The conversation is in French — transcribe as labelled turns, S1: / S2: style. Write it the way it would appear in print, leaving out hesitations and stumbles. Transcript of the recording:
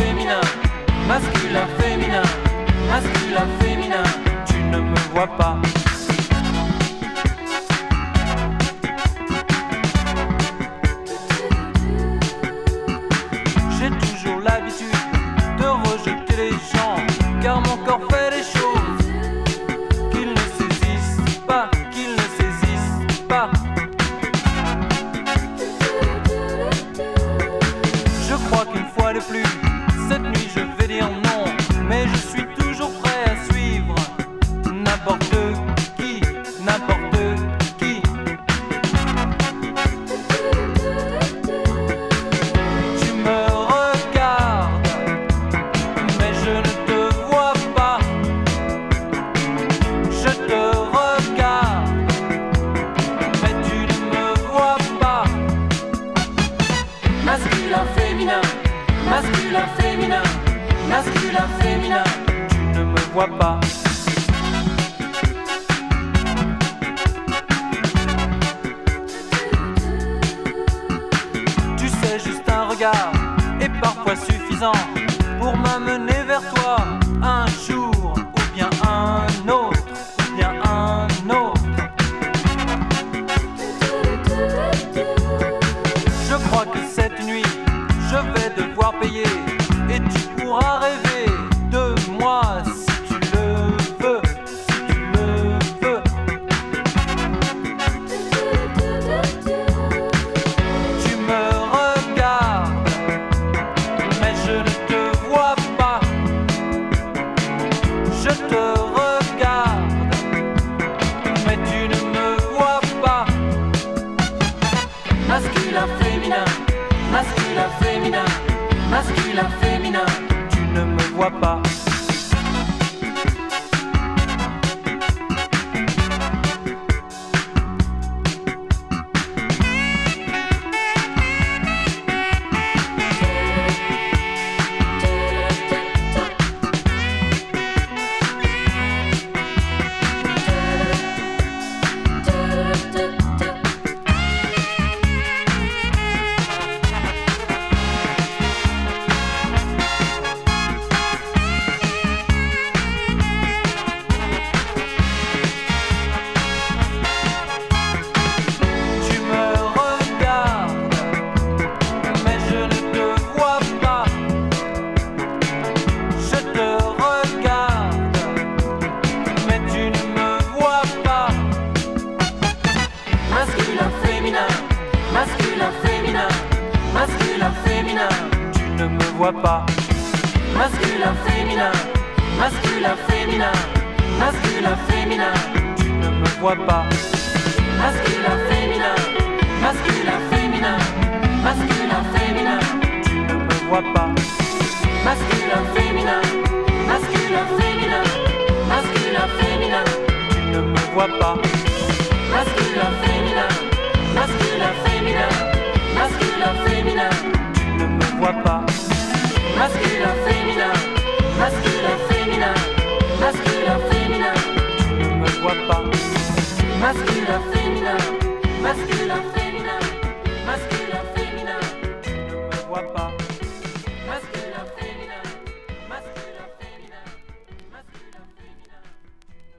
S1: féminin, masculin, féminin, masculin, féminin, tu ne me vois pas. J'ai toujours l'habitude de rejeter les gens, car mon corps fait des choses qu'ils ne saisissent pas, qu'ils ne saisissent pas. Je crois qu'une fois de plus, cette nuit je vais dire non, mais je suis toujours prêt à suivre n'importe qui, n'importe qui. Tu me regardes, mais je ne te vois pas. Je te regarde, mais tu ne me vois pas. Masculin, féminin, masculin, féminin, masculin, féminin, tu ne me vois pas. Tu sais, juste un regard est parfois suffisant pour m'amener vers toi un jour, ou bien un autre, ou bien un autre. Je crois que cette nuit, je vais devoir payer, et tu pourras rêver de moi si tu le veux, si tu le veux. Tu me regardes, mais je ne te vois pas. Je te regarde, mais tu ne me vois pas. Masculin, féminin, masculin, féminin, masculin, féminin, tu ne me vois pas. Tu me regardes, mais je ne te vois pas. Je te regarde, mais tu ne me vois pas. Masculin, féminin, masculin, féminin, masculin, féminin, tu ne me vois pas. Masculin, féminin, masculin, féminin, masculin, féminin, tu ne me vois pas. Masculin, féminin, masculin, féminin, masculin, féminin, tu ne me vois pas. Masculin, féminin, masculin, féminin, masculin, féminin, tu ne me vois pas. Masculin, féminin, masculin, féminin, masculin, féminin, tu ne me vois pas. Masculin, féminin, masculin, féminin, masculin, féminin, tu ne me vois pas. Masculin, féminin.